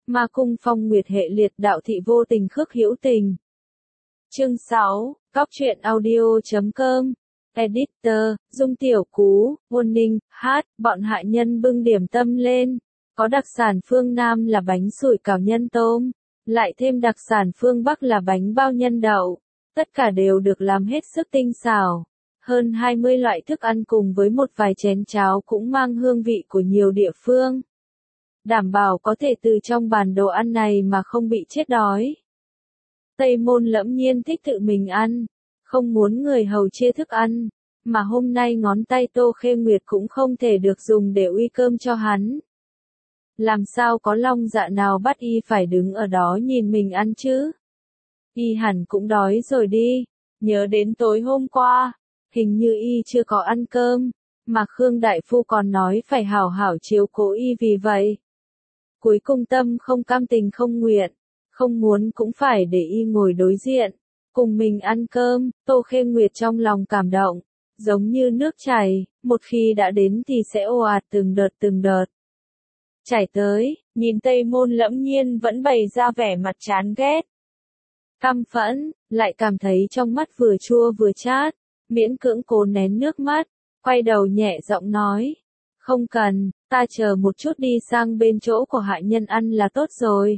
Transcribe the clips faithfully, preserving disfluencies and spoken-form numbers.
Ma cung phong nguyệt hệ liệt đạo thị vô tình khước hữu tình. Chương sáu, Cóc truyện audio chấm com. Editor, Dung Tiểu Cú, Ngôn Ninh, hát, bọn hạ nhân bưng điểm tâm lên. Có đặc sản phương Nam là bánh sủi cảo nhân tôm, lại thêm đặc sản phương Bắc là bánh bao nhân đậu. Tất cả đều được làm hết sức tinh xảo. Hơn hai mươi loại thức ăn cùng với một vài chén cháo cũng mang hương vị của nhiều địa phương. Đảm bảo có thể từ trong bàn đồ ăn này mà không bị chết đói. Tây Môn Lẫm Nhiên thích tự mình ăn, không muốn người hầu chia thức ăn, mà hôm nay ngón tay Tô Khê Nguyệt cũng không thể được dùng để uy cơm cho hắn. Làm sao có long dạ nào bắt y phải đứng ở đó nhìn mình ăn chứ? Y hẳn cũng đói rồi đi, nhớ đến tối hôm qua, hình như y chưa có ăn cơm, mà Khương Đại Phu còn nói phải hảo hảo chiếu cố y vì vậy. Cuối cùng tâm không cam tình không nguyện, không muốn cũng phải để y ngồi đối diện, cùng mình ăn cơm. Tô Khê Nguyệt trong lòng cảm động, giống như nước chảy, một khi đã đến thì sẽ ồ ạt từng đợt từng đợt. Chảy tới, nhìn Tây Môn Lẫm Nhiên vẫn bày ra vẻ mặt chán ghét. Căm phẫn, lại cảm thấy trong mắt vừa chua vừa chát, miễn cưỡng cố nén nước mắt, quay đầu nhẹ giọng nói. Không cần, ta chờ một chút đi sang bên chỗ của hạ nhân ăn là tốt rồi.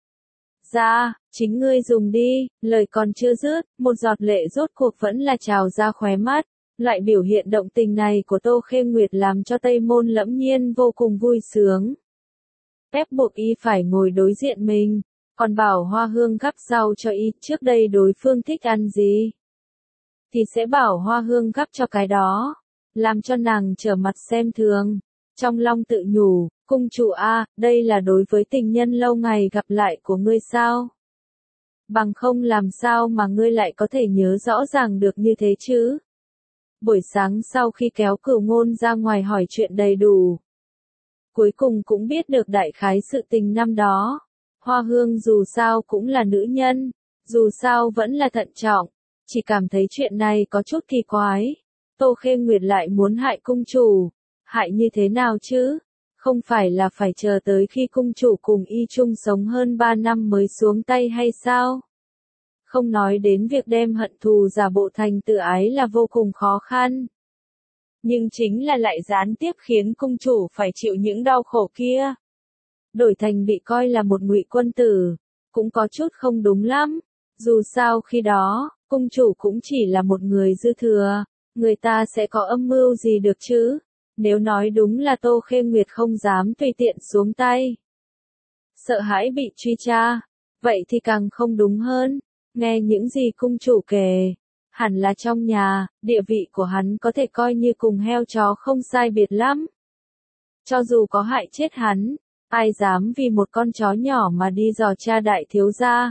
Dạ, chính ngươi dùng đi, lời còn chưa dứt, một giọt lệ rốt cuộc vẫn là trào ra khóe mắt. Loại biểu hiện động tình này của Tô Khê Nguyệt làm cho Tây Môn Lẫm Nhiên vô cùng vui sướng. Ép buộc y phải ngồi đối diện mình, còn bảo Hoa Hương gắp rau cho y, trước đây đối phương thích ăn gì thì sẽ bảo Hoa Hương gắp cho cái đó, làm cho nàng trở mặt xem thường. Trong lòng tự nhủ, cung chủ a, đây là đối với tình nhân lâu ngày gặp lại của ngươi sao? Bằng không làm sao mà ngươi lại có thể nhớ rõ ràng được như thế chứ? Buổi sáng sau khi kéo Cửu Ngôn ra ngoài hỏi chuyện đầy đủ, cuối cùng cũng biết được đại khái sự tình năm đó. Hoa Hương dù sao cũng là nữ nhân, dù sao vẫn là thận trọng, chỉ cảm thấy chuyện này có chút kỳ quái. Tô Khê Nguyệt lại muốn hại cung chủ, hại như thế nào chứ? Không phải là phải chờ tới khi cung chủ cùng y chung sống hơn ba năm mới xuống tay hay sao? Không nói đến việc đem hận thù giả bộ thành tự ái là vô cùng khó khăn. Nhưng chính là lại gián tiếp khiến cung chủ phải chịu những đau khổ kia. Đổi thành bị coi là một ngụy quân tử, cũng có chút không đúng lắm. Dù sao khi đó, cung chủ cũng chỉ là một người dư thừa, người ta sẽ có âm mưu gì được chứ? Nếu nói đúng là Tô Khê Nguyệt không dám tùy tiện xuống tay, sợ hãi bị truy tra, vậy thì càng không đúng hơn. Nghe những gì cung chủ kể, hẳn là trong nhà, địa vị của hắn có thể coi như cùng heo chó không sai biệt lắm. Cho dù có hại chết hắn, ai dám vì một con chó nhỏ mà đi dò cha đại thiếu gia?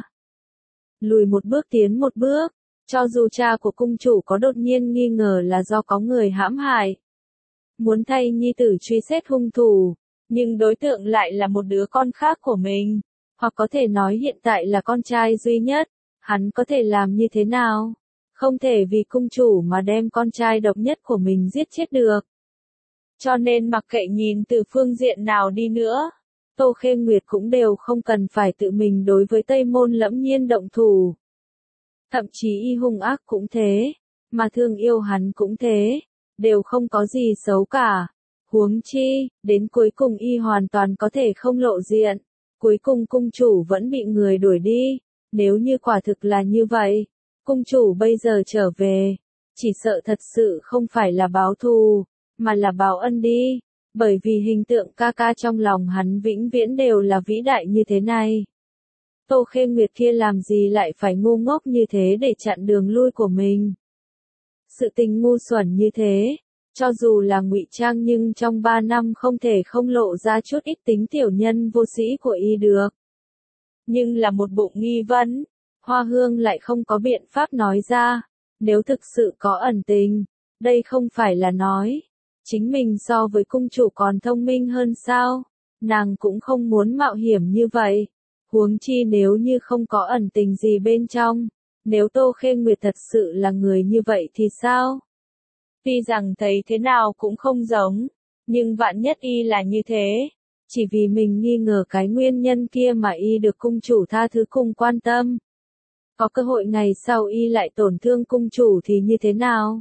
Lùi một bước tiến một bước, cho dù cha của cung chủ có đột nhiên nghi ngờ là do có người hãm hại, muốn thay nhi tử truy xét hung thủ, nhưng đối tượng lại là một đứa con khác của mình, hoặc có thể nói hiện tại là con trai duy nhất, hắn có thể làm như thế nào? Không thể vì cung chủ mà đem con trai độc nhất của mình giết chết được. Cho nên mặc kệ nhìn từ phương diện nào đi nữa, Tô Khê Nguyệt cũng đều không cần phải tự mình đối với Tây Môn Lẫm Nhiên động thủ. Thậm chí y hung ác cũng thế, mà thương yêu hắn cũng thế, đều không có gì xấu cả. Huống chi, đến cuối cùng y hoàn toàn có thể không lộ diện, cuối cùng cung chủ vẫn bị người đuổi đi. Nếu như quả thực là như vậy, cung chủ bây giờ trở về, chỉ sợ thật sự không phải là báo thù, mà là báo ân đi, bởi vì hình tượng ca ca trong lòng hắn vĩnh viễn đều là vĩ đại như thế này. Tô Khê Nguyệt kia làm gì lại phải ngu ngốc như thế để chặn đường lui của mình? Sự tình ngu xuẩn như thế, cho dù là ngụy trang nhưng trong ba năm không thể không lộ ra chút ít tính tiểu nhân vô sĩ của y được. Nhưng là một bụng nghi vấn, Hoa Hương lại không có biện pháp nói ra. Nếu thực sự có ẩn tình, đây không phải là nói chính mình so với cung chủ còn thông minh hơn sao? Nàng cũng không muốn mạo hiểm như vậy. Huống chi nếu như không có ẩn tình gì bên trong, nếu Tô Khê Nguyệt thật sự là người như vậy thì sao? Tuy rằng thấy thế nào cũng không giống, nhưng vạn nhất y là như thế, Chỉ vì mình nghi ngờ cái nguyên nhân kia mà y được cung chủ tha thứ cùng quan tâm. Có cơ hội ngày sau y lại tổn thương cung chủ thì như thế nào?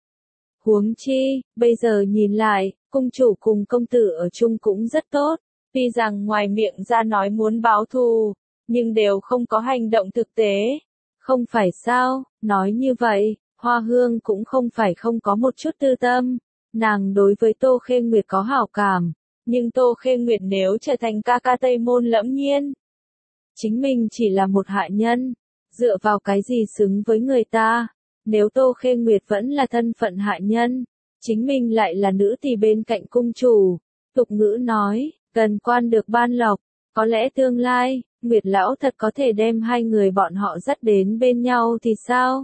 Huống chi, bây giờ nhìn lại, cung chủ cùng công tử ở chung cũng rất tốt. Tuy rằng ngoài miệng ra nói muốn báo thù, nhưng đều không có hành động thực tế. Không phải sao, nói như vậy, Hoa Hương cũng không phải không có một chút tư tâm. Nàng đối với Tô Khê Nguyệt có hảo cảm, nhưng Tô Khê Nguyệt nếu trở thành ca ca Tây Môn Lẫm Nhiên, chính mình chỉ là một hạ nhân, dựa vào cái gì xứng với người ta? Nếu Tô Khê Nguyệt vẫn là thân phận hạ nhân, chính mình lại là nữ thì bên cạnh cung chủ. Tục ngữ nói, cần quan được ban lộc, có lẽ tương lai, Nguyệt lão thật có thể đem hai người bọn họ dắt đến bên nhau thì sao?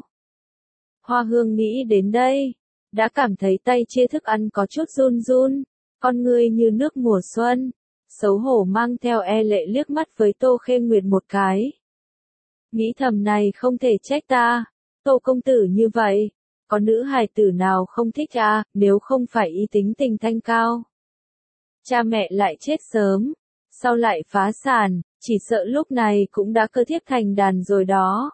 Hoa Hương nghĩ đến đây, đã cảm thấy tay chia thức ăn có chút run run, con người như nước mùa xuân, xấu hổ mang theo e lệ liếc mắt với Tô Khê Nguyệt một cái. Nghĩ thầm này không thể trách ta, Tô công tử như vậy, có nữ hài tử nào không thích à, nếu không phải ý tính tình thanh cao. Cha mẹ lại chết sớm, sau lại phá sản, chỉ sợ lúc này cũng đã cơ thiếp thành đàn rồi đó.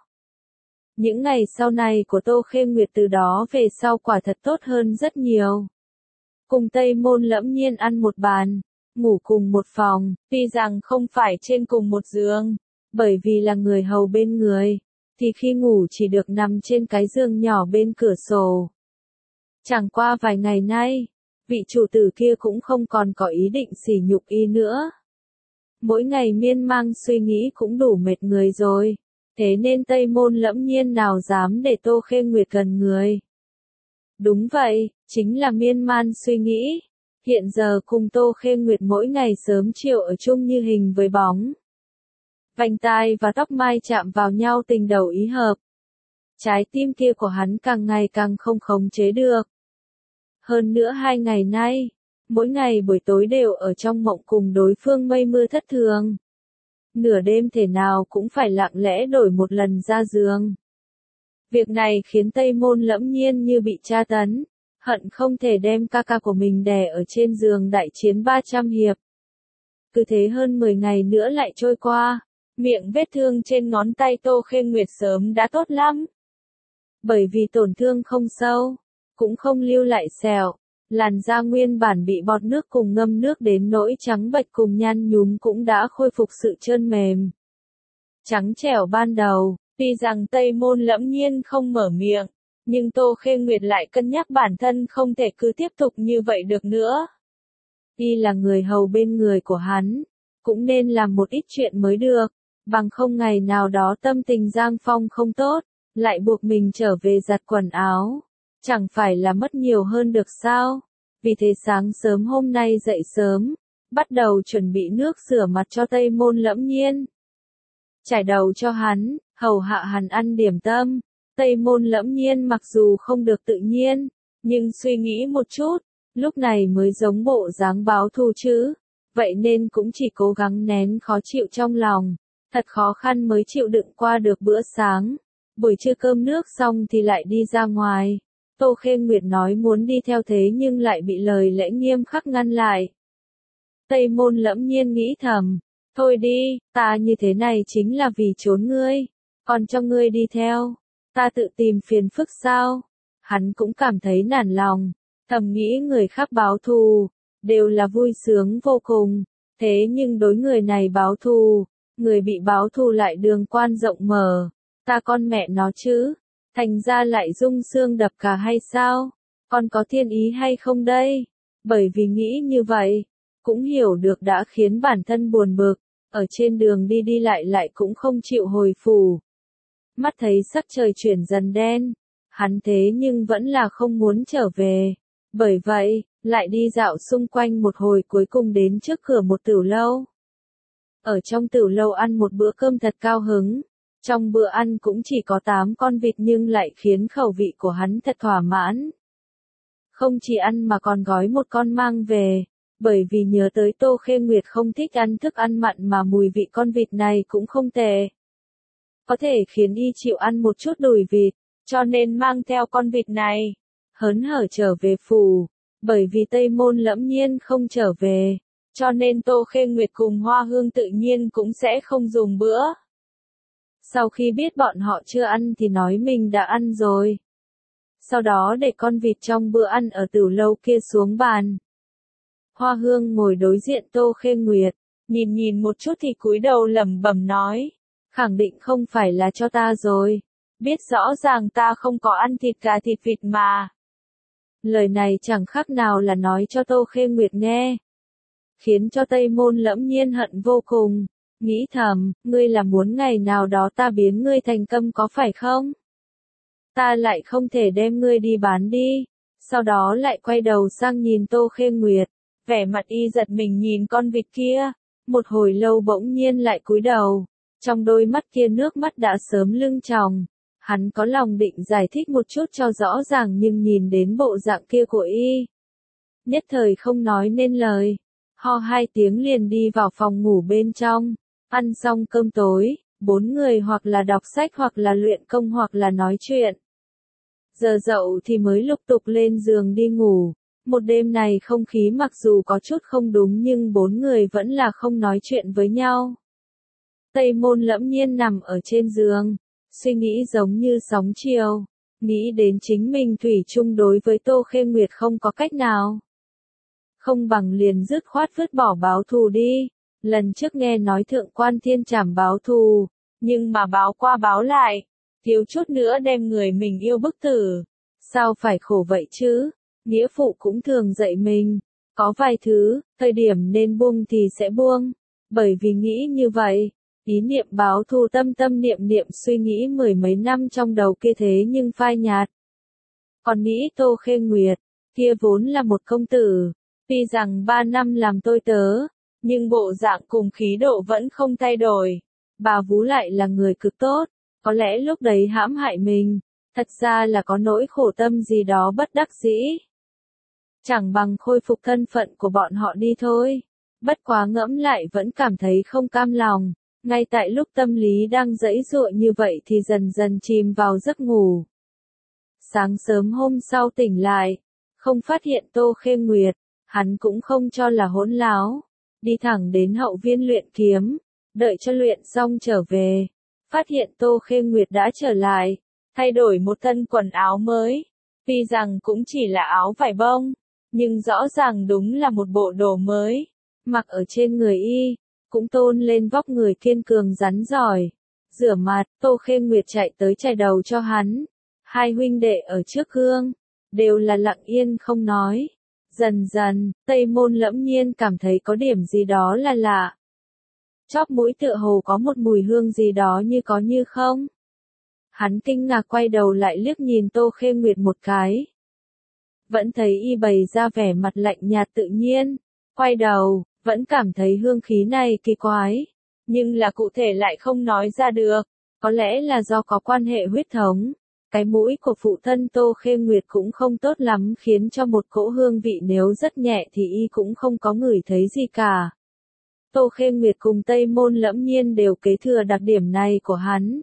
Những ngày sau này của Tô Khê Nguyệt từ đó về sau quả thật tốt hơn rất nhiều. Cùng Tây Môn Lẫm Nhiên ăn một bàn, ngủ cùng một phòng, tuy rằng không phải trên cùng một giường, bởi vì là người hầu bên người, thì khi ngủ chỉ được nằm trên cái giường nhỏ bên cửa sổ. Chẳng qua vài ngày nay, vị chủ tử kia cũng không còn có ý định sỉ nhục y nữa. Mỗi ngày miên man suy nghĩ cũng đủ mệt người rồi, thế nên Tây Môn Lẫm Nhiên nào dám để Tô Khê Nguyệt gần người. Đúng vậy, chính là miên man suy nghĩ. Hiện giờ cùng Tô Khê Nguyệt mỗi ngày sớm chiều ở chung như hình với bóng. Vành tai và tóc mai chạm vào nhau tình đầu ý hợp. Trái tim kia của hắn càng ngày càng không khống chế được. Hơn nữa hai ngày nay, mỗi ngày buổi tối đều ở trong mộng cùng đối phương mây mưa thất thường. Nửa đêm thể nào cũng phải lặng lẽ đổi một lần ra giường. Việc này khiến Tây Môn Lẫm Nhiên như bị tra tấn, hận không thể đem ca ca của mình đè ở trên giường đại chiến ba trăm hiệp. Cứ thế hơn mười ngày nữa lại trôi qua, miệng vết thương trên ngón tay Tô Khê Nguyệt sớm đã tốt lắm. Bởi vì tổn thương không sâu, cũng không lưu lại sẹo, làn da nguyên bản bị bọt nước cùng ngâm nước đến nỗi trắng bệch cùng nhăn nhúm cũng đã khôi phục sự trơn mềm. Trắng trẻo ban đầu, tuy rằng Tây Môn Lẫm Nhiên không mở miệng, nhưng Tô Khê Nguyệt lại cân nhắc bản thân không thể cứ tiếp tục như vậy được nữa. Y là người hầu bên người của hắn, cũng nên làm một ít chuyện mới được, bằng không ngày nào đó tâm tình Giang Phong không tốt, lại buộc mình trở về giặt quần áo. Chẳng phải là mất nhiều hơn được sao? Vì thế sáng sớm hôm nay dậy sớm, bắt đầu chuẩn bị nước rửa mặt cho Tây Môn Lẫm Nhiên. Trải đầu cho hắn, hầu hạ hắn ăn điểm tâm. Tây Môn Lẫm Nhiên mặc dù không được tự nhiên, nhưng suy nghĩ một chút, lúc này mới giống bộ dáng báo thù chứ. Vậy nên cũng chỉ cố gắng nén khó chịu trong lòng, thật khó khăn mới chịu đựng qua được bữa sáng. Buổi trưa cơm nước xong thì lại đi ra ngoài. Tô Khê Nguyệt nói muốn đi theo thế nhưng lại bị lời lẽ nghiêm khắc ngăn lại. Tây Môn Lẫm Nhiên nghĩ thầm, thôi đi, ta như thế này chính là vì trốn ngươi, còn cho ngươi đi theo, ta tự tìm phiền phức sao? Hắn cũng cảm thấy nản lòng, thầm nghĩ người khác báo thù, đều là vui sướng vô cùng, thế nhưng đối người này báo thù, người bị báo thù lại đường quan rộng mở, ta con mẹ nó chứ. Thành ra lại rung xương đập cả hay sao? Còn có thiên ý hay không đây? Bởi vì nghĩ như vậy, cũng hiểu được đã khiến bản thân buồn bực, ở trên đường đi đi lại lại cũng không chịu hồi phủ. Mắt thấy sắc trời chuyển dần đen, hắn thế nhưng vẫn là không muốn trở về. Bởi vậy, lại đi dạo xung quanh một hồi cuối cùng đến trước cửa một tửu lâu. Ở trong tửu lâu ăn một bữa cơm thật cao hứng. Trong bữa ăn cũng chỉ có tám con vịt nhưng lại khiến khẩu vị của hắn thật thỏa mãn. Không chỉ ăn mà còn gói một con mang về, bởi vì nhớ tới Tô Khê Nguyệt không thích ăn thức ăn mặn mà mùi vị con vịt này cũng không tệ. Có thể khiến y chịu ăn một chút đùi vịt, cho nên mang theo con vịt này, hớn hở trở về phủ, bởi vì Tây Môn Lẫm Nhiên không trở về, Cho nên Tô Khê Nguyệt cùng Hoa Hương tự nhiên cũng sẽ không dùng bữa. Sau khi biết bọn họ chưa ăn thì nói mình đã ăn rồi. Sau đó để con vịt trong bữa ăn ở tửu lâu kia xuống bàn. Hoa Hương ngồi đối diện Tô Khê Nguyệt, nhìn nhìn một chút thì cúi đầu lẩm bẩm nói, khẳng định không phải là cho ta rồi, biết rõ ràng ta không có ăn thịt gà thịt vịt mà. Lời này chẳng khác nào là nói cho Tô Khê Nguyệt nghe, khiến cho Tây Môn Lẫm Nhiên hận vô cùng, nghĩ thầm, ngươi là muốn ngày nào đó ta biến ngươi thành câm có phải không? Ta lại không thể đem ngươi đi bán đi. Sau đó lại quay đầu sang nhìn Tô Khê Nguyệt, vẻ mặt y giật mình nhìn con vịt kia, một hồi lâu bỗng nhiên lại cúi đầu, trong đôi mắt kia nước mắt đã sớm lưng tròng. Hắn có lòng định giải thích một chút cho rõ ràng nhưng nhìn đến bộ dạng kia của y, nhất thời không nói nên lời, ho hai tiếng liền đi vào phòng ngủ bên trong, ăn xong cơm tối, bốn người hoặc là đọc sách hoặc là luyện công hoặc là nói chuyện. Giờ dậu thì mới lục tục lên giường đi ngủ. Một đêm này không khí mặc dù có chút không đúng nhưng bốn người vẫn là không nói chuyện với nhau. Tây Môn Lẫm Nhiên nằm ở trên giường, suy nghĩ giống như sóng chiều, nghĩ đến chính mình thủy chung đối với Tô Khê Nguyệt không có cách nào. Không bằng liền dứt khoát vứt bỏ báo thù đi, lần trước nghe nói thượng quan thiên trảm báo thù, nhưng mà báo qua báo lại, thiếu chút nữa đem người mình yêu bức tử, sao phải khổ vậy chứ, nghĩa phụ cũng thường dạy mình, có vài thứ, thời điểm nên buông thì sẽ buông, bởi vì nghĩ như vậy. Ý niệm báo thù tâm tâm niệm niệm suy nghĩ mười mấy năm trong đầu kia thế nhưng phai nhạt. Còn nghĩ Tô Khê Nguyệt, kia vốn là một công tử, tuy rằng ba năm làm tôi tớ, nhưng bộ dạng cùng khí độ vẫn không thay đổi. Bà vú lại là người cực tốt, có lẽ lúc đấy hãm hại mình, thật ra là có nỗi khổ tâm gì đó bất đắc dĩ. Chẳng bằng khôi phục thân phận của bọn họ đi thôi. Bất quá ngẫm lại vẫn cảm thấy không cam lòng. Ngay tại lúc tâm lý đang giãy giụa như vậy thì dần dần chìm vào giấc ngủ. Sáng sớm hôm sau tỉnh lại, không phát hiện Tô Khê Nguyệt, hắn cũng không cho là hỗn láo, đi thẳng đến hậu viên luyện kiếm, đợi cho luyện xong trở về, phát hiện Tô Khê Nguyệt đã trở lại, thay đổi một thân quần áo mới, tuy rằng cũng chỉ là áo vải bông, nhưng rõ ràng đúng là một bộ đồ mới, mặc ở trên người y. Cũng tôn lên vóc người kiên cường rắn giỏi. Rửa mặt, Tô Khê Nguyệt chạy tới chải đầu cho hắn. Hai huynh đệ ở trước gương, đều là lặng yên không nói. Dần dần, Tây Môn Lẫm Nhiên cảm thấy có điểm gì đó là lạ. Chóp mũi tựa hồ có một mùi hương gì đó như có như không. Hắn kinh ngạc quay đầu lại liếc nhìn Tô Khê Nguyệt một cái. Vẫn thấy y bày ra vẻ mặt lạnh nhạt tự nhiên. Quay đầu, vẫn cảm thấy hương khí này kỳ quái, nhưng là cụ thể lại không nói ra được, có lẽ là do có quan hệ huyết thống. Cái mũi của phụ thân Tô Khê Nguyệt cũng không tốt lắm khiến cho một cỗ hương vị nếu rất nhẹ thì y cũng không có ngửi thấy gì cả. Tô Khê Nguyệt cùng Tây Môn Lẫm Nhiên đều kế thừa đặc điểm này của hắn.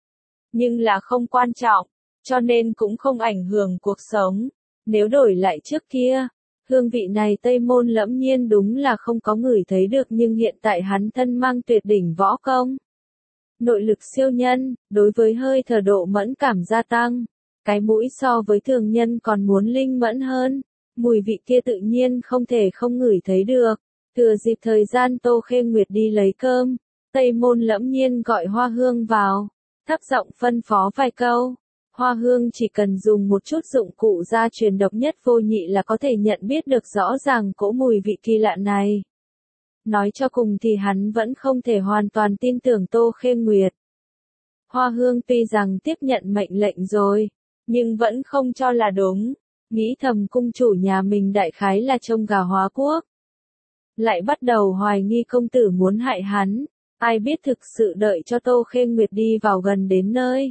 Nhưng là không quan trọng, cho nên cũng không ảnh hưởng cuộc sống. Nếu đổi lại trước kia, hương vị này Tây Môn Lẫm Nhiên đúng là không có ngửi thấy được nhưng hiện tại hắn thân mang tuyệt đỉnh võ công. Nội lực siêu nhân, đối với hơi thở độ mẫn cảm gia tăng. Cái mũi so với thường nhân còn muốn linh mẫn hơn. Mùi vị kia tự nhiên không thể không ngửi thấy được. Thừa dịp thời gian Tô Khê Nguyệt đi lấy cơm, Tây Môn Lẫm Nhiên gọi Hoa Hương vào, thấp giọng phân phó vài câu. Hoa Hương chỉ cần dùng một chút dụng cụ gia truyền độc nhất vô nhị là có thể nhận biết được rõ ràng cỗ mùi vị kỳ lạ này. Nói cho cùng thì hắn vẫn không thể hoàn toàn tin tưởng Tô Khê Nguyệt. Hoa Hương tuy rằng tiếp nhận mệnh lệnh rồi, nhưng vẫn không cho là đúng, nghĩ thầm cung chủ nhà mình đại khái là trông gà hóa quốc. Lại bắt đầu hoài nghi công tử muốn hại hắn, ai biết thực sự đợi cho Tô Khê Nguyệt đi vào gần đến nơi.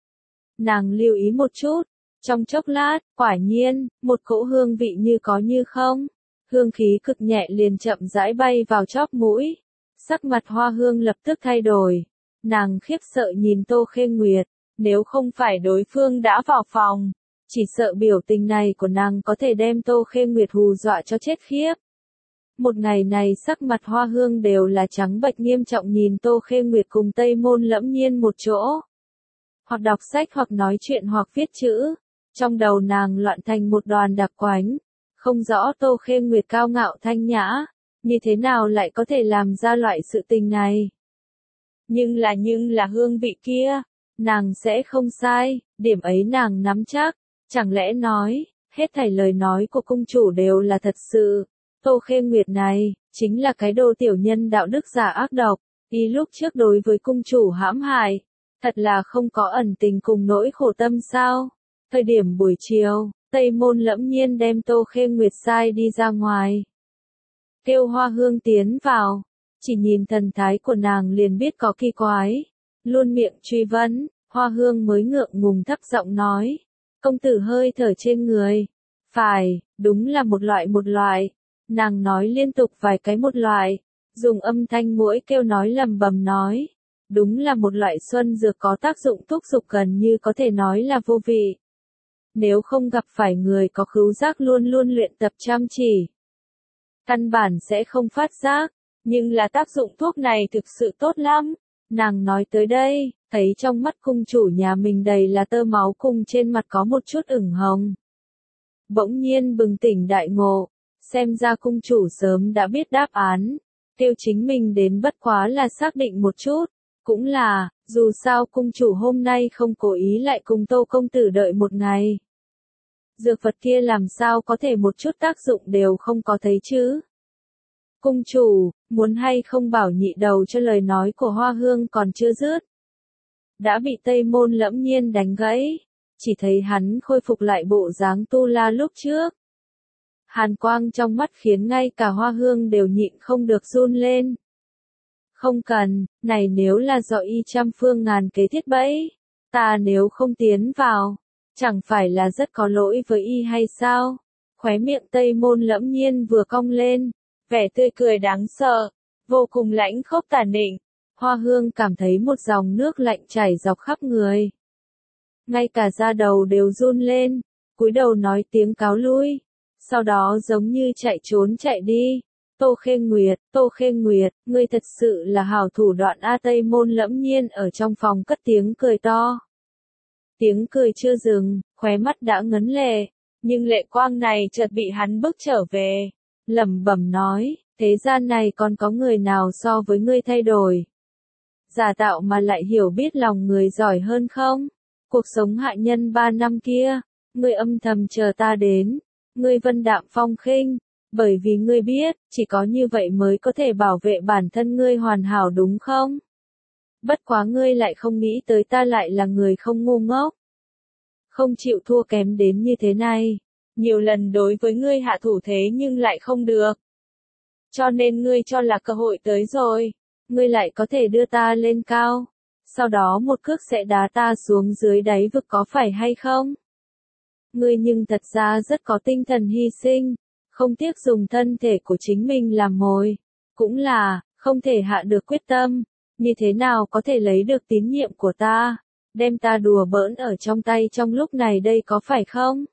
Nàng lưu ý một chút, trong chốc lát, quả nhiên, một cỗ hương vị như có như không, hương khí cực nhẹ liền chậm rãi bay vào chóp mũi, sắc mặt Hoa Hương lập tức thay đổi, nàng khiếp sợ nhìn Tô Khê Nguyệt, nếu không phải đối phương đã vào phòng, chỉ sợ biểu tình này của nàng có thể đem Tô Khê Nguyệt hù dọa cho chết khiếp. Một ngày này sắc mặt Hoa Hương đều là trắng bệch nghiêm trọng nhìn Tô Khê Nguyệt cùng Tây Môn Lẫm Nhiên một chỗ. Hoặc đọc sách hoặc nói chuyện hoặc viết chữ. Trong đầu nàng loạn thành một đoàn đặc quánh. Không rõ Tô Khê Nguyệt cao ngạo thanh nhã. Như thế nào lại có thể làm ra loại sự tình này? Nhưng là nhưng là hương vị kia. Nàng sẽ không sai. Điểm ấy nàng nắm chắc. Chẳng lẽ nói, hết thảy lời nói của cung chủ đều là thật sự. Tô Khê Nguyệt này, chính là cái đồ tiểu nhân đạo đức giả ác độc, y lúc trước đối với cung chủ hãm hại, thật là không có ẩn tình cùng nỗi khổ tâm sao. Thời điểm buổi chiều, Tây Môn Lẫm Nhiên đem Tô Khê Nguyệt sai đi ra ngoài. Kêu Hoa Hương tiến vào, chỉ nhìn thần thái của nàng liền biết có kỳ quái. Luôn miệng truy vấn, Hoa Hương mới ngượng ngùng thấp giọng nói, công tử hơi thở trên người. Phải, đúng là một loại một loại. Nàng nói liên tục vài cái một loại, dùng âm thanh mũi kêu nói lầm bầm nói. Đúng là một loại xuân dược có tác dụng thúc dục gần như có thể nói là vô vị. Nếu không gặp phải người có khứu giác luôn luôn luyện tập chăm chỉ, căn bản sẽ không phát giác, nhưng là tác dụng thuốc này thực sự tốt lắm. Nàng nói tới đây, thấy trong mắt cung chủ nhà mình đầy là tơ máu cùng trên mặt có một chút ửng hồng. Bỗng nhiên bừng tỉnh đại ngộ, xem ra cung chủ sớm đã biết đáp án, kêu chính mình đến bất quá là xác định một chút, cũng là, dù sao cung chủ hôm nay không cố ý lại cùng Tô công tử đợi một ngày. Dược vật kia làm sao có thể một chút tác dụng đều không có thấy chứ? Cung chủ, muốn hay không bảo nhị đầu cho lời nói của Hoa Hương còn chưa dứt. Đã bị Tây Môn Lẫm Nhiên đánh gãy, chỉ thấy hắn khôi phục lại bộ dáng tu la lúc trước. Hàn quang trong mắt khiến ngay cả Hoa Hương đều nhịn không được run lên. Không cần, này nếu là do y trăm phương ngàn kế thiết bẫy, ta nếu không tiến vào, chẳng phải là rất có lỗi với y hay sao? Khóe miệng Tây Môn Lẫm Nhiên vừa cong lên, vẻ tươi cười đáng sợ, vô cùng lãnh khốc tàn nịnh. Hoa Hương cảm thấy một dòng nước lạnh chảy dọc khắp người. Ngay cả da đầu đều run lên, cúi đầu nói tiếng cáo lui. Sau đó giống như chạy trốn chạy đi. Tô Khê Nguyệt, Tô Khê Nguyệt, ngươi thật sự là hảo thủ đoạn A. Tây Môn Lẫm Nhiên ở trong phòng cất tiếng cười to. Tiếng cười chưa dừng, khóe mắt đã ngấn lệ, nhưng lệ quang này chợt bị hắn bức trở về. Lẩm bẩm nói, thế gian này còn có người nào so với ngươi thay đổi? Giả tạo mà lại hiểu biết lòng người giỏi hơn không? Cuộc sống hạ nhân ba năm kia, ngươi âm thầm chờ ta đến. Ngươi vân đạm phong khinh, bởi vì ngươi biết, chỉ có như vậy mới có thể bảo vệ bản thân ngươi hoàn hảo đúng không? Bất quá ngươi lại không nghĩ tới ta lại là người không ngu ngốc. Không chịu thua kém đến như thế này. Nhiều lần đối với ngươi hạ thủ thế nhưng lại không được. Cho nên ngươi cho là cơ hội tới rồi. Ngươi lại có thể đưa ta lên cao. Sau đó một cước sẽ đá ta xuống dưới đáy vực có phải hay không? Ngươi nhưng thật ra rất có tinh thần hy sinh, không tiếc dùng thân thể của chính mình làm mồi. Cũng là, không thể hạ được quyết tâm, như thế nào có thể lấy được tín nhiệm của ta, đem ta đùa bỡn ở trong tay trong lúc này đây có phải không?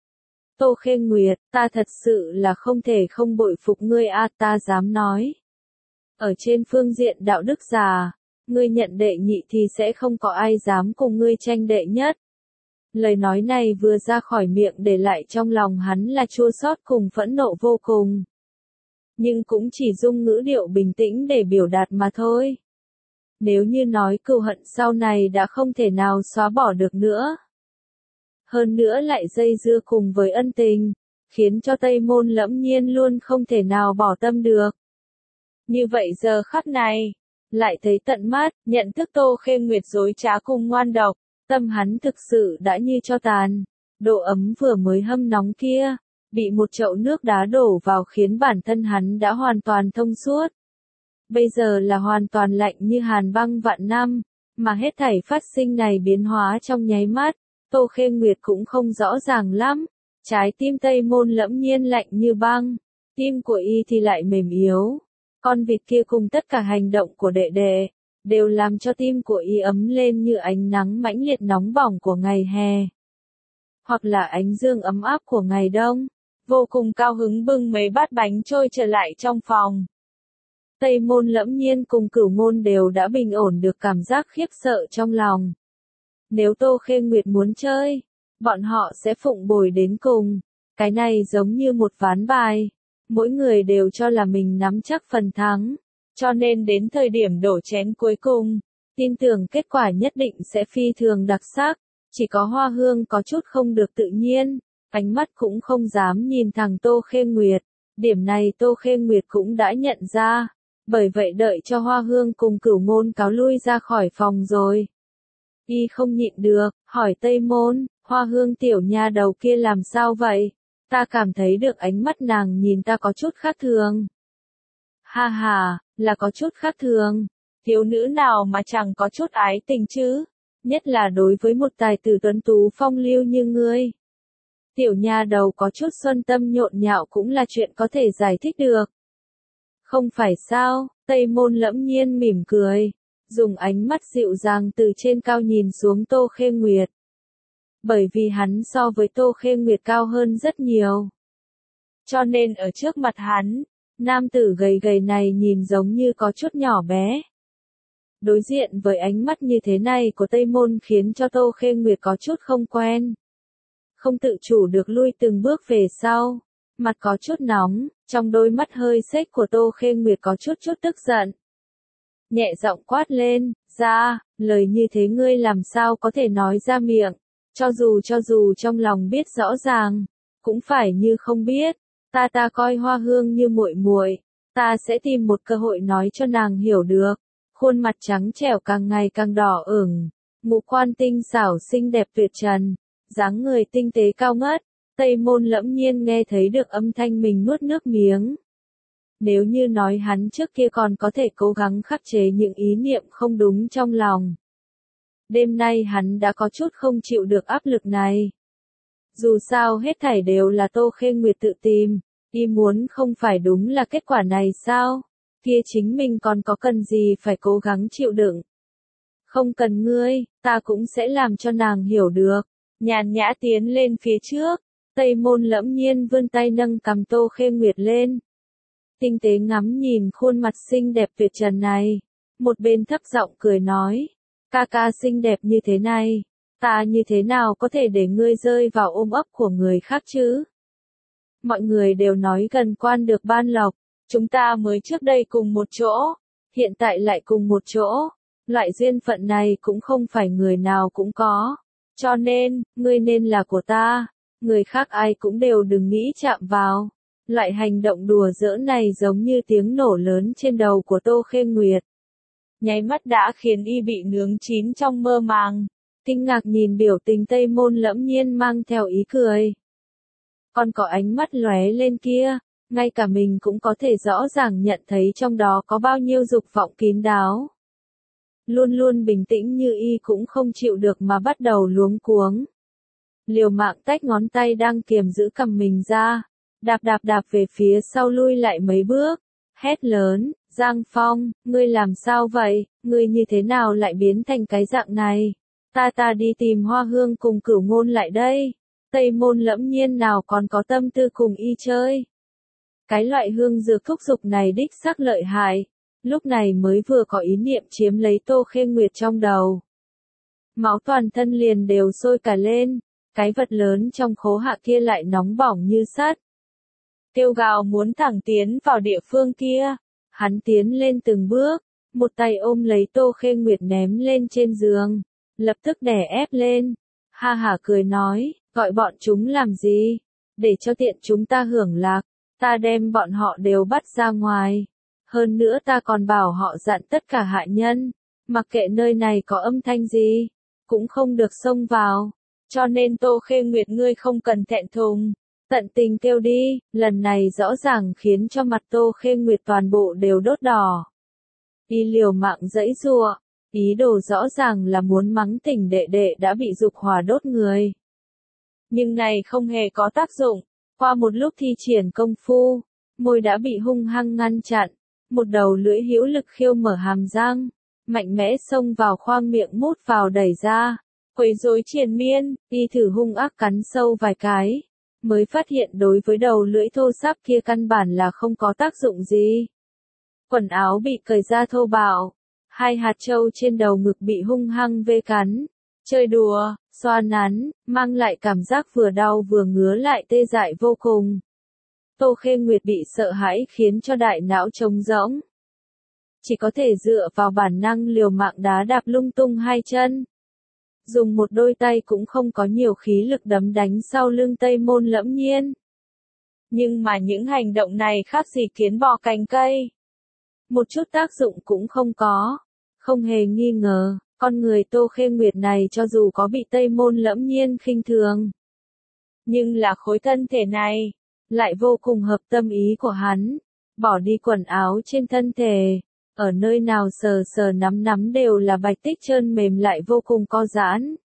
Tô Khê Nguyệt, ta thật sự là không thể không bội phục ngươi a, ta dám nói. Ở trên phương diện đạo đức già, ngươi nhận đệ nhị thì sẽ không có ai dám cùng ngươi tranh đệ nhất. Lời nói này vừa ra khỏi miệng để lại trong lòng hắn là chua xót cùng phẫn nộ vô cùng. Nhưng cũng chỉ dùng ngữ điệu bình tĩnh để biểu đạt mà thôi. Nếu như nói cừu hận sau này đã không thể nào xóa bỏ được nữa. Hơn nữa lại dây dưa cùng với ân tình, khiến cho Tây Môn Lẫm Nhiên luôn không thể nào bỏ tâm được. Như vậy giờ khắc này, lại thấy tận mắt, nhận thức Tô Khê Nguyệt dối trá cùng ngoan độc. Tâm hắn thực sự đã như cho tàn, độ ấm vừa mới hâm nóng kia, bị một chậu nước đá đổ vào khiến bản thân hắn đã hoàn toàn thông suốt. Bây giờ là hoàn toàn lạnh như hàn băng vạn năm, mà hết thảy phát sinh này biến hóa trong nháy mắt, Tô Khê Nguyệt cũng không rõ ràng lắm. Trái tim Tây Môn Lẫm Nhiên lạnh như băng, tim của y thì lại mềm yếu. Con vịt kia cùng tất cả hành động của đệ đệ, đều làm cho tim của y ấm lên như ánh nắng mãnh liệt nóng bỏng của ngày hè. Hoặc là ánh dương ấm áp của ngày đông. vô cùng cao hứng bưng mấy bát bánh trôi trở lại trong phòng. Tây Môn Lẫm Nhiên cùng Cửu Ngôn đều đã bình ổn được cảm giác khiếp sợ trong lòng. Nếu Tô Khê Nguyệt muốn chơi, bọn họ sẽ phụng bồi đến cùng. Cái này giống như một ván bài. Mỗi người đều cho là mình nắm chắc phần thắng. Cho nên đến thời điểm đổ chén cuối cùng, tin tưởng kết quả nhất định sẽ phi thường đặc sắc. Chỉ có Hoa Hương có chút không được tự nhiên, ánh mắt cũng không dám nhìn thẳng Tô Khê Nguyệt. Điểm này Tô Khê Nguyệt cũng đã nhận ra. Bởi vậy đợi cho Hoa Hương cùng Cửu Ngôn cáo lui ra khỏi phòng rồi. Y không nhịn được, hỏi Tây Môn, Hoa Hương tiểu nha đầu kia làm sao vậy? Ta cảm thấy được ánh mắt nàng nhìn ta có chút khác thường. Ha ha, là có chút khác thường. Thiếu nữ nào mà chẳng có chút ái tình chứ? Nhất là đối với một tài tử tuấn tú phong lưu như ngươi. Tiểu nha đầu có chút xuân tâm nhộn nhạo cũng là chuyện có thể giải thích được. Không phải sao, Tây Môn Lẫm Nhiên mỉm cười, dùng ánh mắt dịu dàng từ trên cao nhìn xuống Tô Khê Nguyệt. Bởi vì hắn so với Tô Khê Nguyệt cao hơn rất nhiều. Cho nên ở trước mặt hắn, nam tử gầy gầy này nhìn giống như có chút nhỏ bé. Đối diện với ánh mắt như thế này của Tây Môn khiến cho Tô Khê Nguyệt có chút không quen. Không tự chủ được lui từng bước về sau. Mặt có chút nóng, trong đôi mắt hơi xếch của Tô Khê Nguyệt có chút chút tức giận. Nhẹ giọng quát lên, ra, lời như thế ngươi làm sao có thể nói ra miệng, cho dù cho dù trong lòng biết rõ ràng, cũng phải như không biết, ta ta coi Hoa Hương như muội muội, ta sẽ tìm một cơ hội nói cho nàng hiểu được. Khuôn mặt trắng trẻo càng ngày càng đỏ ửng, ngũ quan tinh xảo xinh đẹp tuyệt trần, dáng người tinh tế cao ngất. Tây Môn Lẫm Nhiên nghe thấy được âm thanh mình nuốt nước miếng. Nếu như nói hắn trước kia còn có thể cố gắng khắc chế những ý niệm không đúng trong lòng. Đêm nay hắn đã có chút không chịu được áp lực này. Dù sao hết thảy đều là Tô Khê Nguyệt tự tìm, y muốn không phải đúng là kết quả này sao? Kia chính mình còn có cần gì phải cố gắng chịu đựng. Không cần ngươi, ta cũng sẽ làm cho nàng hiểu được. Nhàn nhã tiến lên phía trước. Tây Môn Lẫm Nhiên vươn tay nâng cầm Tô Khê Nguyệt lên. Tinh tế ngắm nhìn khuôn mặt xinh đẹp tuyệt trần này. Một bên thấp giọng cười nói. Ca ca xinh đẹp như thế này. Ta như thế nào có thể để ngươi rơi vào ôm ấp của người khác chứ? Mọi người đều nói gần quan được ban lộc. Chúng ta mới trước đây cùng một chỗ. Hiện tại lại cùng một chỗ. Loại duyên phận này cũng không phải người nào cũng có. Cho nên, ngươi nên là của ta. Người khác ai cũng đều đừng nghĩ chạm vào. Loại hành động đùa giỡn này giống như tiếng nổ lớn trên đầu của Tô Khê Nguyệt. Nháy mắt đã khiến y bị nướng chín trong mơ màng. Kinh ngạc nhìn biểu tình Tây Môn Lẫm Nhiên mang theo ý cười. Còn có ánh mắt lóe lên kia, ngay cả mình cũng có thể rõ ràng nhận thấy trong đó có bao nhiêu dục vọng kín đáo. Luôn luôn bình tĩnh như y cũng không chịu được mà bắt đầu luống cuống. Liều mạng tách ngón tay đang kiềm giữ cầm mình ra, đạp đạp đạp về phía sau lui lại mấy bước, hét lớn, Giang Phong, ngươi làm sao vậy, ngươi như thế nào lại biến thành cái dạng này, ta ta đi tìm Hoa Hương cùng Cửu Ngôn lại đây, Tây Môn Lẫm Nhiên nào còn có tâm tư cùng y chơi. Cái loại hương dược thúc dục này đích xác lợi hại, lúc này mới vừa có ý niệm chiếm lấy Tô Khê Nguyệt trong đầu. Máu toàn thân liền đều sôi cả lên. Cái vật lớn trong khố hạ kia lại nóng bỏng như sắt. Kêu gào muốn thẳng tiến vào địa phương kia. Hắn tiến lên từng bước, một tay ôm lấy Tô Khê Nguyệt ném lên trên giường, lập tức đè ép lên. Ha hả cười nói, gọi bọn chúng làm gì? Để cho tiện chúng ta hưởng lạc, ta đem bọn họ đều bắt ra ngoài. Hơn nữa ta còn bảo họ dặn tất cả hạ nhân, mặc kệ nơi này có âm thanh gì, cũng không được xông vào. Cho nên Tô Khê Nguyệt ngươi không cần thẹn thùng, tận tình kêu đi, lần này rõ ràng khiến cho mặt Tô Khê Nguyệt toàn bộ đều đốt đỏ. Y liều mạng giãy giụa, ý đồ rõ ràng là muốn mắng tỉnh đệ đệ đã bị dục hỏa đốt người. Nhưng này không hề có tác dụng, qua một lúc thi triển công phu, môi đã bị hung hăng ngăn chặn, một đầu lưỡi hữu lực khiêu mở hàm răng, mạnh mẽ xông vào khoang miệng mút vào đẩy ra. Quấy rối triền miên, y thử hung ác cắn sâu vài cái, mới phát hiện đối với đầu lưỡi thô ráp kia căn bản là không có tác dụng gì. Quần áo bị cởi ra thô bạo, hai hạt trâu trên đầu ngực bị hung hăng vê cắn, chơi đùa, xoa nắn, mang lại cảm giác vừa đau vừa ngứa lại tê dại vô cùng. Tô Khê Nguyệt bị sợ hãi khiến cho đại não trống rỗng. Chỉ có thể dựa vào bản năng liều mạng đá đạp lung tung hai chân. Dùng một đôi tay cũng không có nhiều khí lực đấm đánh sau lưng Tây Môn Lẫm Nhiên. Nhưng mà những hành động này khác gì kiến bò cành cây. Một chút tác dụng cũng không có. Không hề nghi ngờ, con người Tô Khê Nguyệt này cho dù có bị Tây Môn Lẫm Nhiên khinh thường. Nhưng là khối thân thể này, lại vô cùng hợp tâm ý của hắn. Bỏ đi quần áo trên thân thể. Ở nơi nào sờ sờ nắm nắm đều là bạch tích trơn mềm lại vô cùng co giãn.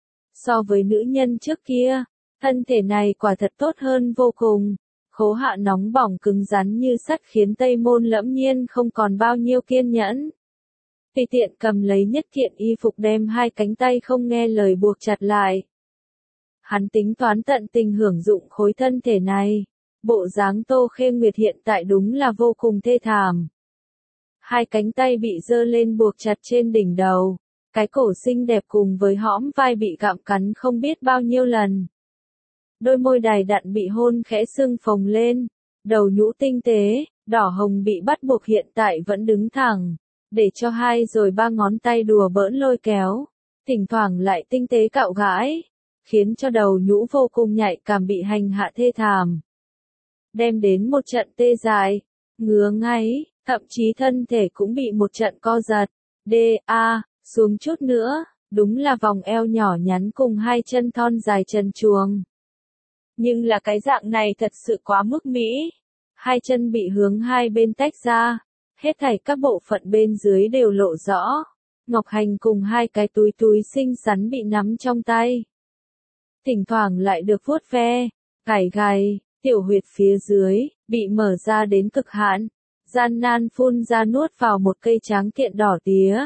So với nữ nhân trước kia, thân thể này quả thật tốt hơn vô cùng. Khố hạ nóng bỏng cứng rắn như sắt khiến Tây Môn Lẫm Nhiên không còn bao nhiêu kiên nhẫn. Tùy tiện cầm lấy nhất kiện y phục đem hai cánh tay không nghe lời buộc chặt lại. Hắn tính toán tận tình hưởng dụng khối thân thể này. Bộ dáng Tô Khê Nguyệt hiện tại đúng là vô cùng thê thảm. Hai cánh tay bị giơ lên buộc chặt trên đỉnh đầu, cái cổ xinh đẹp cùng với hõm vai bị gặm cắn không biết bao nhiêu lần. Đôi môi đầy đặn bị hôn khẽ sưng phồng lên, đầu nhũ tinh tế, đỏ hồng bị bắt buộc hiện tại vẫn đứng thẳng, để cho hai rồi ba ngón tay đùa bỡn lôi kéo, thỉnh thoảng lại tinh tế cạo gãi, khiến cho đầu nhũ vô cùng nhạy cảm bị hành hạ thê thảm. Đem đến một trận tê dại, ngứa ngáy. Thậm chí thân thể cũng bị một trận co giật, đê, a, xuống chút nữa, đúng là vòng eo nhỏ nhắn cùng hai chân thon dài trần truồng. Nhưng là cái dạng này thật sự quá mức mỹ. Hai chân bị hướng hai bên tách ra, hết thảy các bộ phận bên dưới đều lộ rõ. Ngọc Hành cùng hai cái túi túi xinh xắn bị nắm trong tay. Thỉnh thoảng lại được vuốt ve, gảy gảy, tiểu huyệt phía dưới, bị mở ra đến cực hạn. Gian nan phun ra nuốt vào một cây tráng kiện đỏ tía.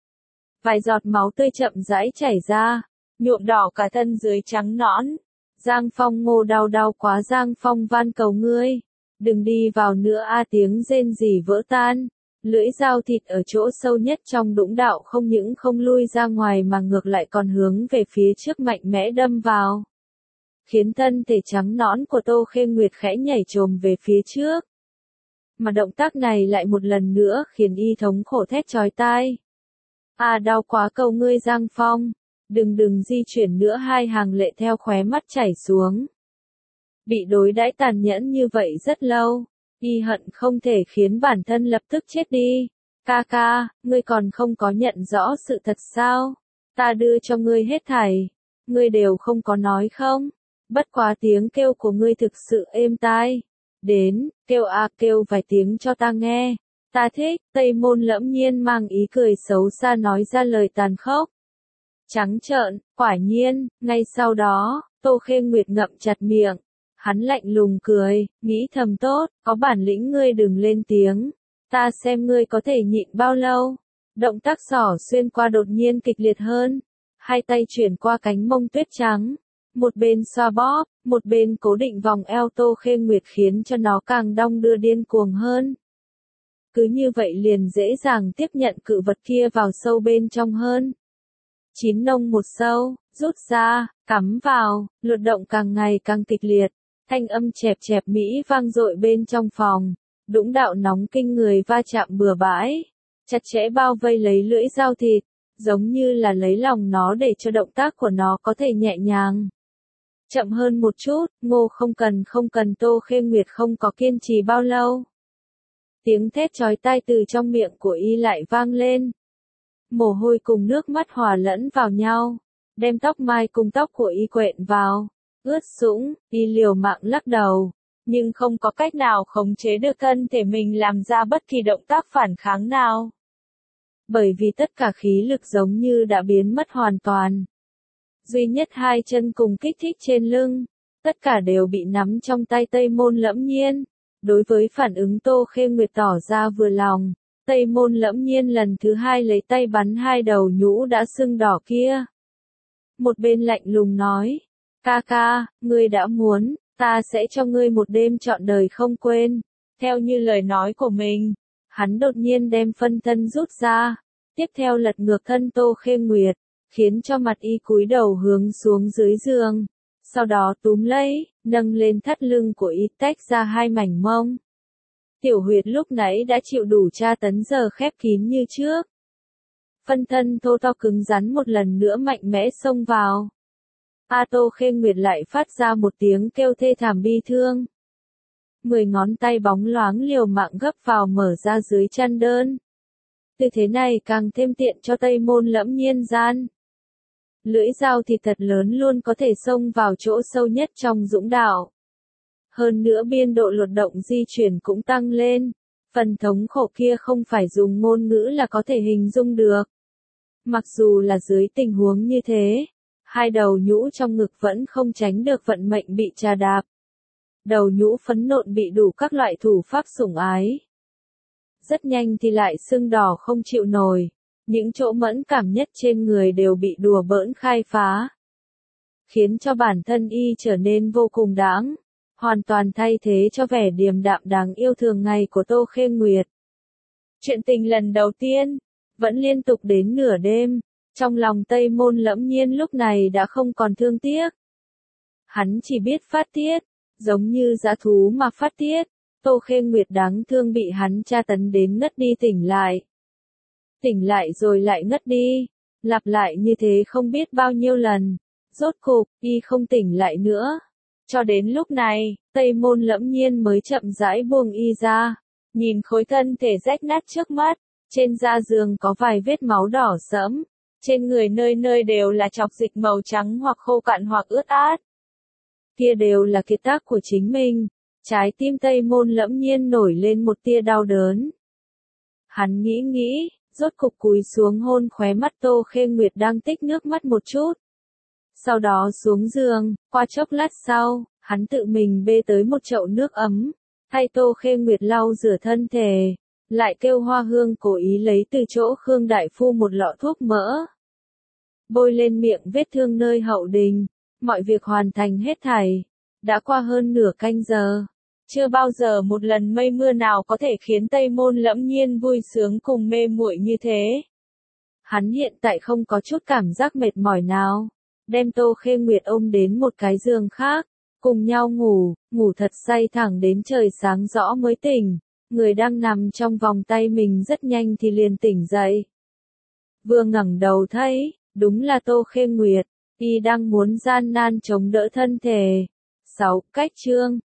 Vài giọt máu tươi chậm rãi chảy ra, nhuộm đỏ cả thân dưới trắng nõn. Giang Phong ngô đau đau quá Giang Phong van cầu ngươi. Đừng đi vào nữa a tiếng rên rỉ vỡ tan. Lưỡi dao thịt ở chỗ sâu nhất trong đũng đạo không những không lui ra ngoài mà ngược lại còn hướng về phía trước mạnh mẽ đâm vào. Khiến thân thể trắng nõn của Tô Khê Nguyệt khẽ nhảy chồm về phía trước. Mà động tác này lại một lần nữa khiến y thống khổ thét chói tai. À đau quá cầu ngươi Giang Phong, đừng đừng di chuyển nữa hai hàng lệ theo khóe mắt chảy xuống. Bị đối đãi tàn nhẫn như vậy rất lâu, y hận không thể khiến bản thân lập tức chết đi. Ca ca, ngươi còn không có nhận rõ sự thật sao? Ta đưa cho ngươi hết thảy, ngươi đều không có nói không? Bất quá tiếng kêu của ngươi thực sự êm tai. Đến, kêu a kêu vài tiếng cho ta nghe. Ta thích, Tây Môn Lẫm Nhiên mang ý cười xấu xa nói ra lời tàn khốc. Trắng trợn, quả nhiên, ngay sau đó, Tô Khê Nguyệt ngậm chặt miệng. Hắn lạnh lùng cười, nghĩ thầm tốt, có bản lĩnh ngươi đừng lên tiếng. Ta xem ngươi có thể nhịn bao lâu. Động tác xỏ xuyên qua đột nhiên kịch liệt hơn. Hai tay chuyển qua cánh mông tuyết trắng. Một bên xoa bóp, một bên cố định vòng eo Tô Khê Nguyệt khiến cho nó càng đong đưa điên cuồng hơn. Cứ như vậy liền dễ dàng tiếp nhận cự vật kia vào sâu bên trong hơn. Chín nông một sâu, rút ra, cắm vào, luật động càng ngày càng kịch liệt. Thanh âm chẹp chẹp mỹ vang dội bên trong phòng. Đũng đạo nóng kinh người va chạm bừa bãi. Chặt chẽ bao vây lấy lưỡi dao thịt. Giống như là lấy lòng nó để cho động tác của nó có thể nhẹ nhàng. Chậm hơn một chút, ngô không cần không cần Tô Khê Nguyệt không có kiên trì bao lâu. Tiếng thét chói tai từ trong miệng của y lại vang lên. Mồ hôi cùng nước mắt hòa lẫn vào nhau, đem tóc mai cùng tóc của y quện vào, ướt sũng, y liều mạng lắc đầu, nhưng không có cách nào khống chế được thân thể mình làm ra bất kỳ động tác phản kháng nào. Bởi vì tất cả khí lực giống như đã biến mất hoàn toàn. Duy nhất hai chân cùng kích thích trên lưng, tất cả đều bị nắm trong tay Tây Môn Lẫm Nhiên. Đối với phản ứng Tô Khê Nguyệt tỏ ra vừa lòng, Tây Môn Lẫm Nhiên lần thứ hai lấy tay bắn hai đầu nhũ đã sưng đỏ kia. Một bên lạnh lùng nói, ca ca, ngươi đã muốn, Ta sẽ cho ngươi một đêm trọn đời không quên. Theo như lời nói của mình, hắn đột nhiên đem phân thân rút ra, tiếp theo lật ngược thân Tô Khê Nguyệt, khiến cho mặt y cúi đầu hướng xuống dưới giường, sau đó túm lấy, nâng lên thắt lưng của y tách ra hai mảnh mông. Tiểu huyệt lúc nãy đã chịu đủ tra tấn giờ khép kín như trước. Phân thân thô to cứng rắn một lần nữa mạnh mẽ xông vào. A Tô Khê Nguyệt lại phát ra một tiếng kêu thê thảm bi thương. Mười ngón tay bóng loáng liều mạng gấp vào mở ra dưới chăn đơn. Tư thế này càng thêm tiện cho Tây Môn Lẫm Nhiên gian. Lưỡi dao thịt thật lớn luôn có thể xông vào chỗ sâu nhất trong dũng đạo. Hơn nữa biên độ luật động di chuyển cũng tăng lên. Phần thống khổ kia không phải dùng ngôn ngữ là có thể hình dung được. Mặc dù là dưới tình huống như thế, hai đầu nhũ trong ngực vẫn không tránh được vận mệnh bị trà đạp. Đầu nhũ phấn nộn bị đủ các loại thủ pháp sủng ái. Rất nhanh thì lại sưng đỏ không chịu nổi, những chỗ mẫn cảm nhất trên người đều bị đùa bỡn khai phá. Khiến cho bản thân y trở nên vô cùng đáng, hoàn toàn thay thế cho vẻ điềm đạm đáng yêu thường ngày của Tô Khê Nguyệt. Chuyện tình lần đầu tiên, vẫn liên tục đến nửa đêm, trong lòng Tây Môn Lẫm Nhiên lúc này đã không còn thương tiếc. Hắn chỉ biết phát tiết, giống như dã thú mà phát tiết. Tô Khê Nguyệt đáng thương bị hắn tra tấn đến ngất đi tỉnh lại. Tỉnh lại rồi lại ngất đi, lặp lại như thế không biết bao nhiêu lần. Rốt cục, y không tỉnh lại nữa. Cho đến lúc này, Tây Môn Lẫm Nhiên mới chậm rãi buông y ra, nhìn khối thân thể rách nát trước mắt, trên da giường có vài vết máu đỏ sẫm, trên người nơi nơi đều là chọc dịch màu trắng hoặc khô cạn hoặc ướt át. Kia đều là kiệt tác của chính mình. Trái tim Tây Môn Lẫm Nhiên nổi lên một tia đau đớn. Hắn nghĩ nghĩ, rốt cục cúi xuống hôn khóe mắt Tô Khê Nguyệt đang tích nước mắt một chút. Sau đó xuống giường, qua chốc lát sau, hắn tự mình bê tới một chậu nước ấm, thay Tô Khê Nguyệt lau rửa thân thể, lại kêu Hoa Hương cố ý lấy từ chỗ Khương Đại Phu một lọ thuốc mỡ. Bôi lên miệng vết thương nơi hậu đình, mọi việc hoàn thành hết thảy. Đã qua hơn nửa canh giờ. Chưa bao giờ một lần mây mưa nào có thể khiến Tây Môn Lẫm Nhiên vui sướng cùng mê muội như thế. Hắn hiện tại không có chút cảm giác mệt mỏi nào, đem Tô Khê Nguyệt ôm đến một cái giường khác, cùng nhau ngủ, ngủ thật say thẳng đến trời sáng rõ mới tỉnh, người đang nằm trong vòng tay mình rất nhanh thì liền tỉnh dậy. Vừa ngẩng đầu thấy, đúng là Tô Khê Nguyệt, y đang muốn gian nan chống đỡ thân thể. sáu. Cách chương